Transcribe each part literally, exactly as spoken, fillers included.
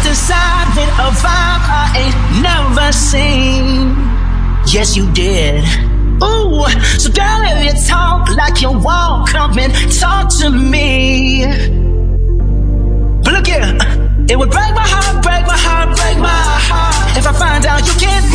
inside with a vibe I ain't never seen. Yes, you did. Ooh, so girl, if you talk like you won't, come and talk to me. But look here, it would break my heart, break my heart, break my heart if I find out you can't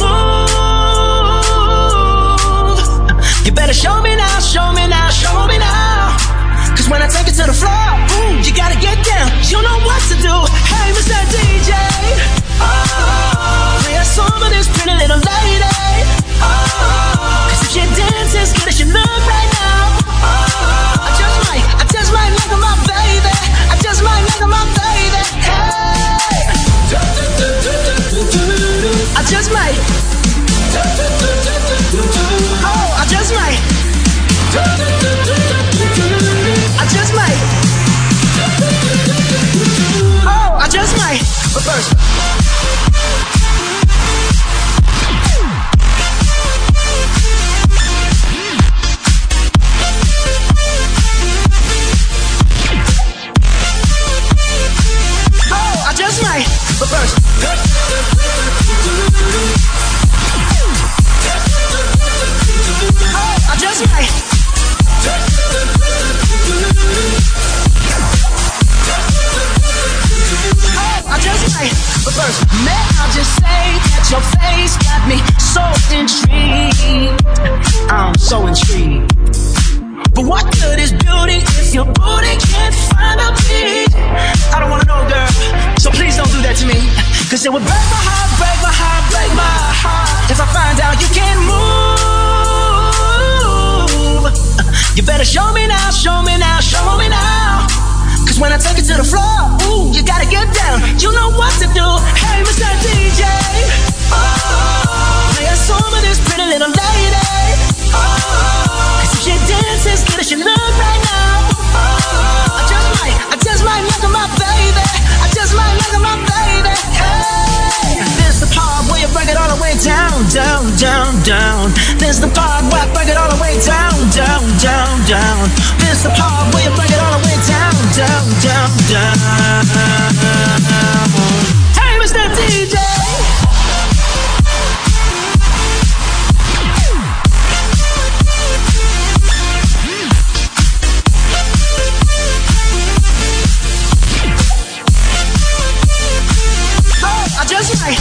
move. You better show me now, show me now, show me now. Cause when I take it to the floor, ooh, you gotta get down. You know what to do. Hey, Mister D J, oh, play a song of this pretty little lady. Oh, cause if she dances as good as she look right now, oh, I just might, I just might make her my baby. I just might make her my baby. Hey, I just might. Oh, I just might. I just might. Oh, I just might. But first, oh, I just might. But first, oh, I just might. I just might, but first, may I just say that your face got me so intrigued. I'm so intrigued. But what good is beauty if your booty can't find a beat? I don't wanna know, girl, so please don't do that to me. Cause it would break my heart, break my heart, break my heart if I find out you can't move. You better show me now, show me now, show me now. Cause when I take it to the floor, ooh, you gotta get down. You know what to do. Hey, Mister D J, oh, play a song with this pretty little lady. Oh, cause if she dances good as she look right now, oh, I just might, I just might make her my baby. I just might make her my baby. Hey, this the part where you break it all the way down, down, down, down. This the part where I break it all the way down, down, down, down. This the part where you break it all the way down, down, down, down. Hey, Mister D J. Oh, I just might.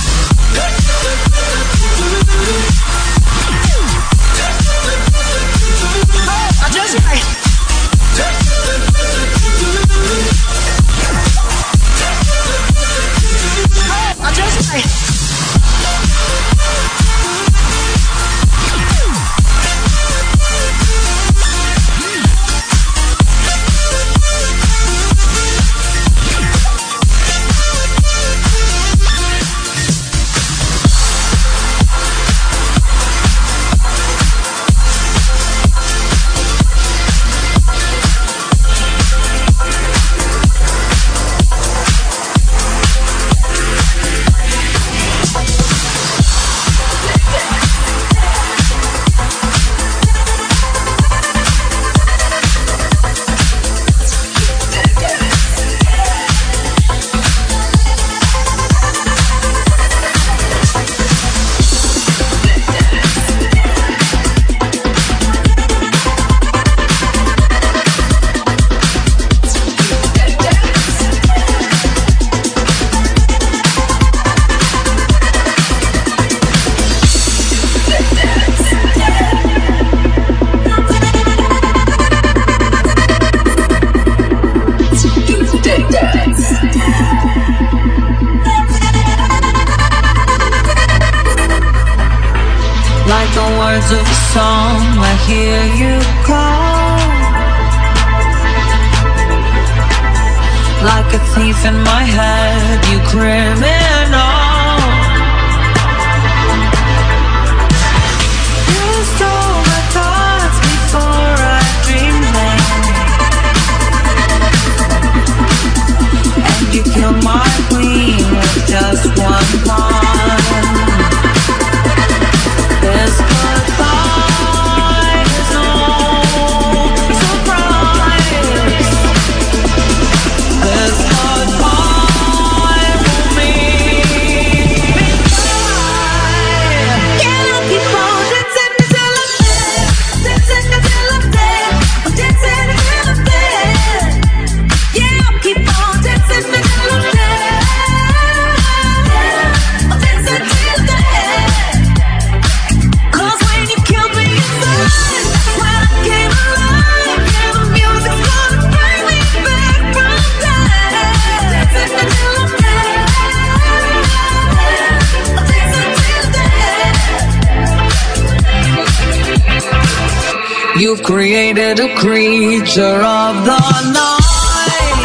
Oh, I just might. I just might. Like the words of a song, I hear you call. Like a thief in my head, you criminal. You stole my thoughts before I dreamed them, and you killed my queen with just one pawn. This goodbye is no surprise. This goodbye will you've created a creature of the night.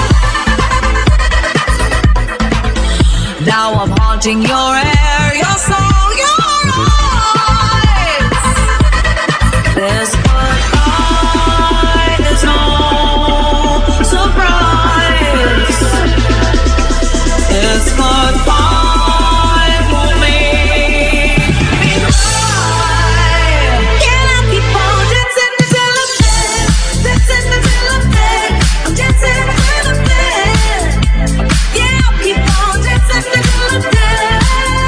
Now I'm haunting your air, your soul, your eyes. This goodbye is no surprise. This goodbye will make me cry. Can I keep on dancing until I'm dead? Dancing until I'm dead. I'm dancing until I'm dead. Yeah, I'll keep on dancing until I'm dead.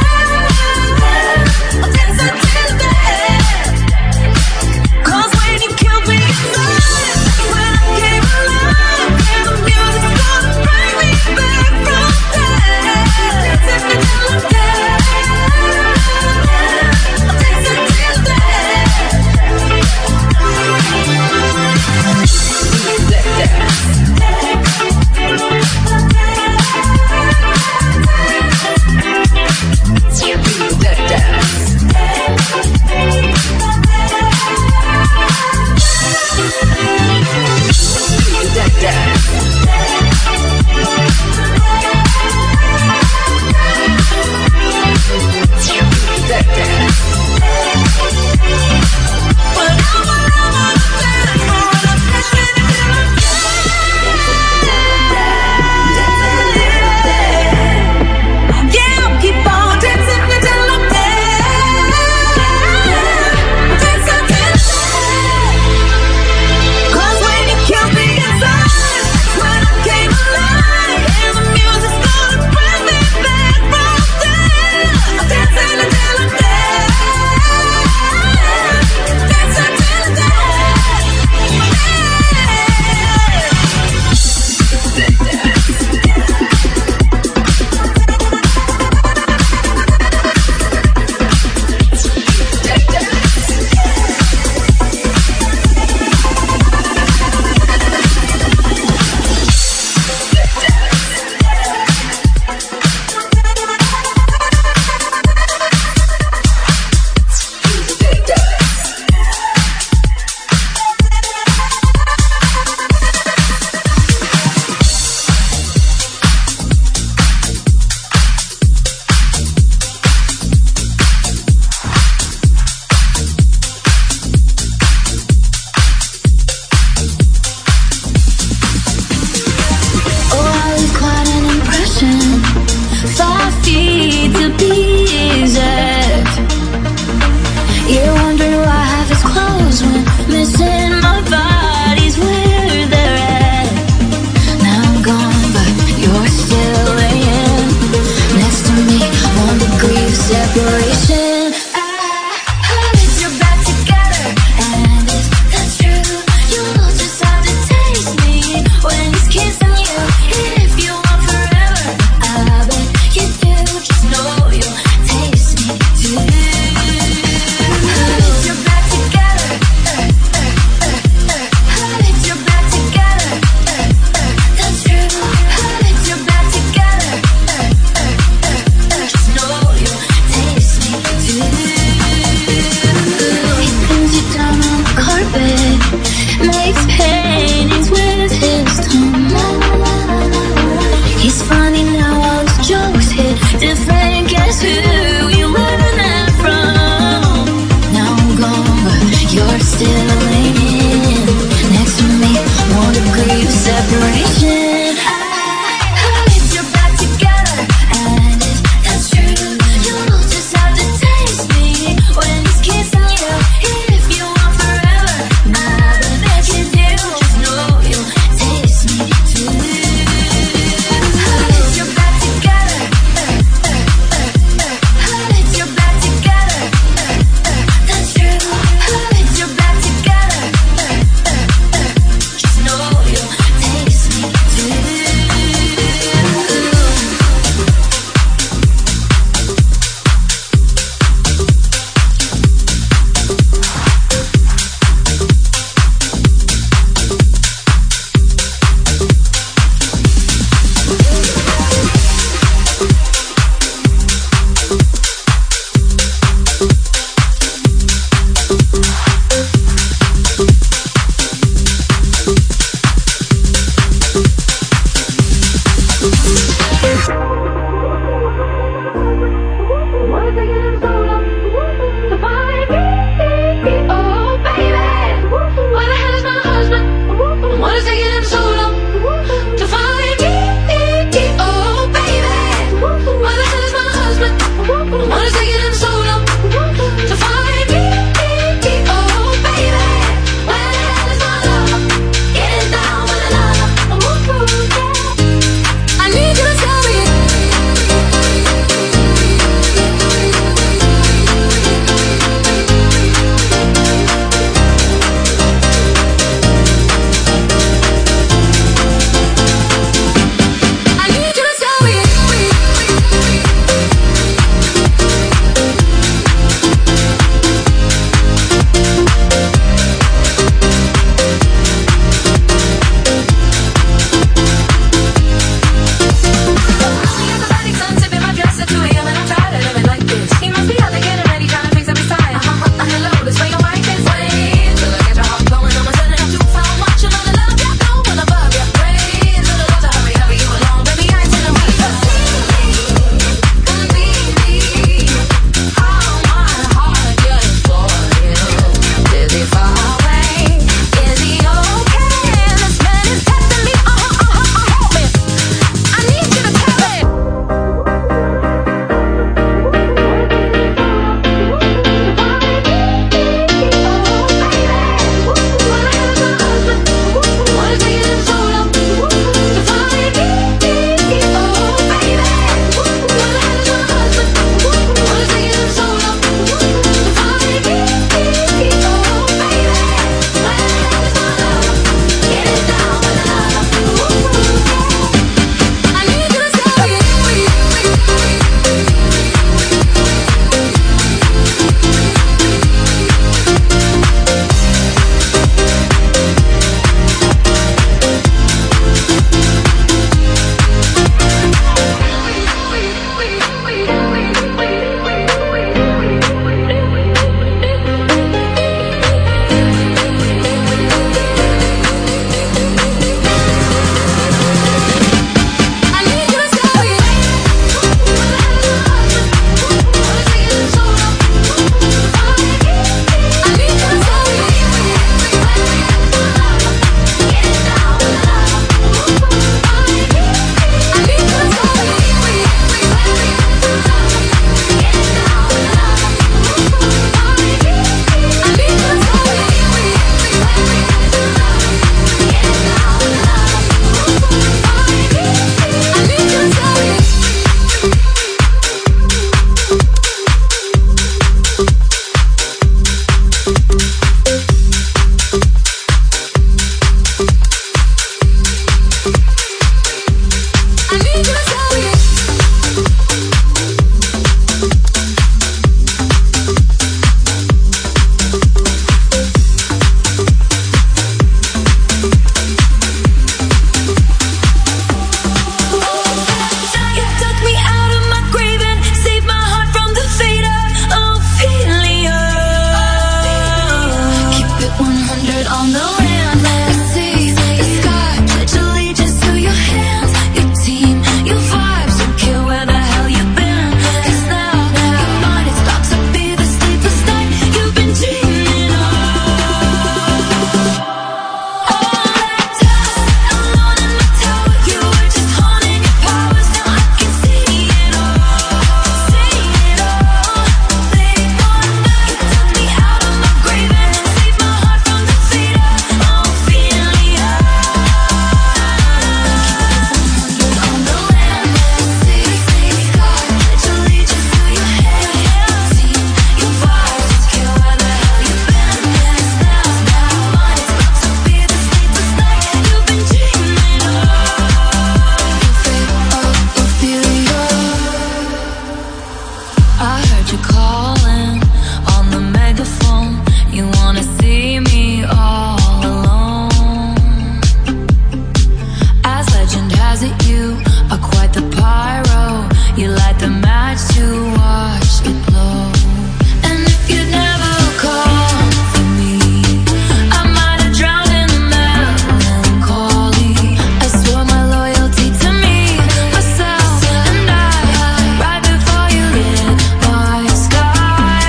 Was it you, or quite the pyro? You light the match to watch it blow. And if you'd never called for me, I might have drowned in the melancholy. I swore my loyalty to me, myself, and I, right before you lit my sky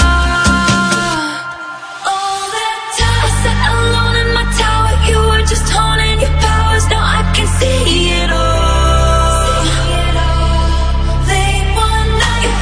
up. All that time I sat alone in my tower, you were just honing your powers. Now I can see it all. Late one night,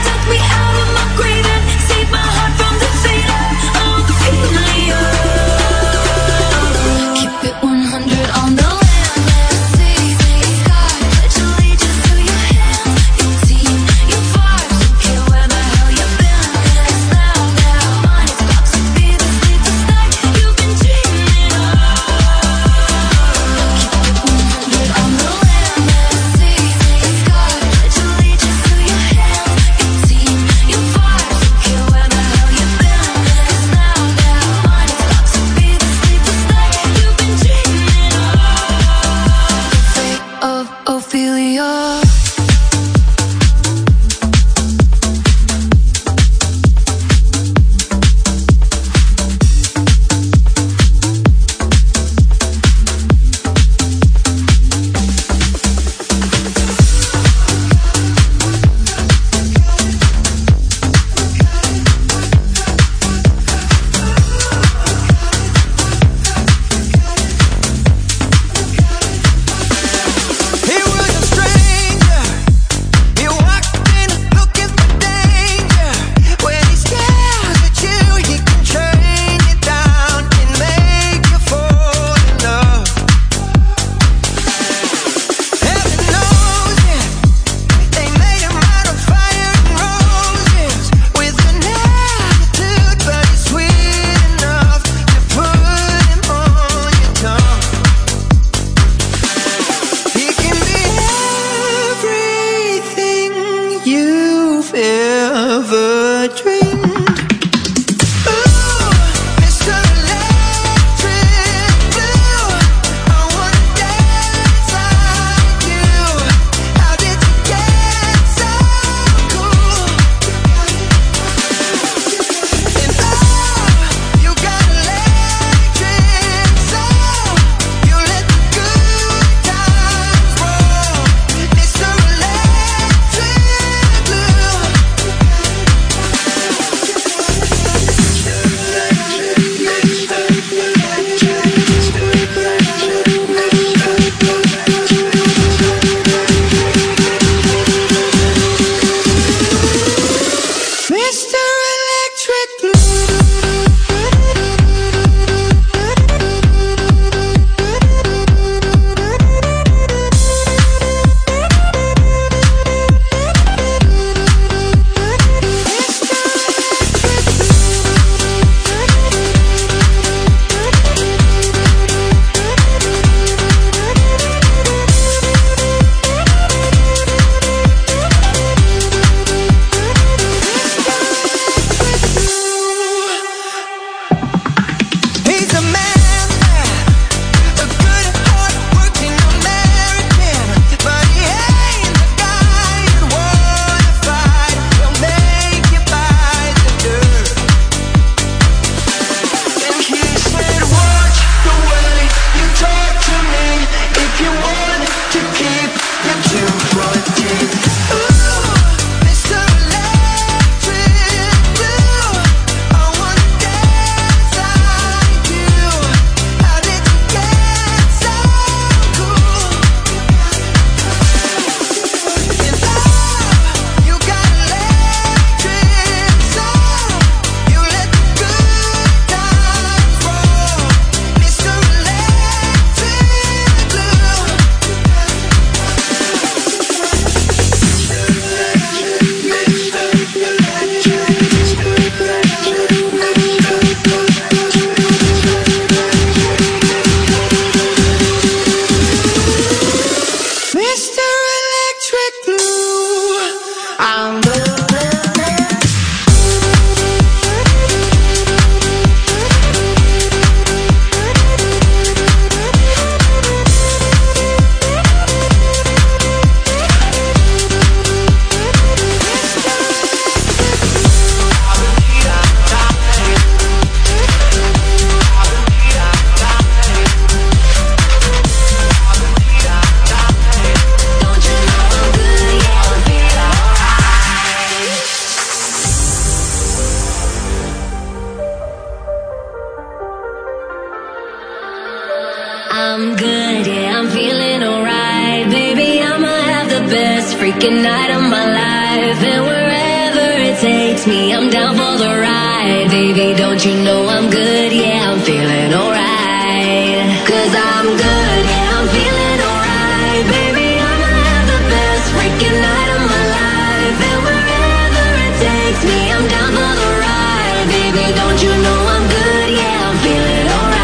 freaking night of my life, and wherever it takes me, I'm down for the ride. Baby, don't you know I'm good? Yeah, I'm feeling alright. Cause I'm good, yeah, I'm feeling alright. Baby, I'ma have the best freaking night of my life, and wherever it takes me, I'm down for the ride. Baby, don't you know I'm good? Yeah, I'm feeling alright.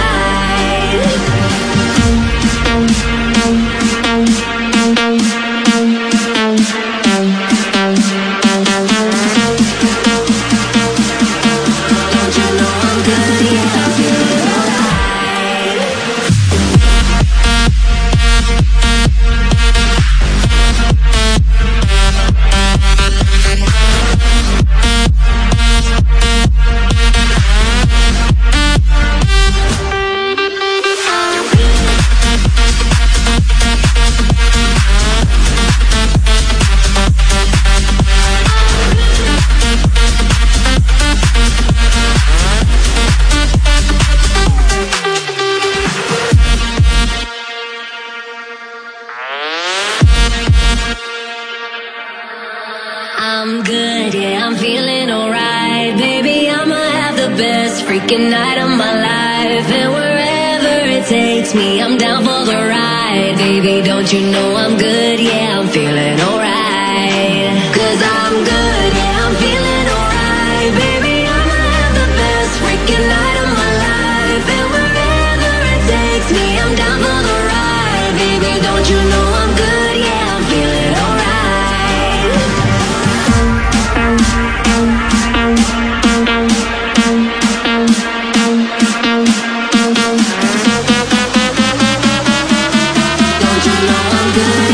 I'm good, yeah, I'm feeling alright. Baby, I'ma have the best freaking night of my life, and wherever it takes me, I'm down for the ride. Baby, don't you know I'm good? Yeah, I'm feeling alright. Cause I'm good, yeah, I'm feeling alright. Baby, I'ma have the best freaking night of my life, and wherever it takes me, I'm down for the ride. Baby, don't you know I'm good? Yeah, I'm feeling alright. Don't you know I'm good?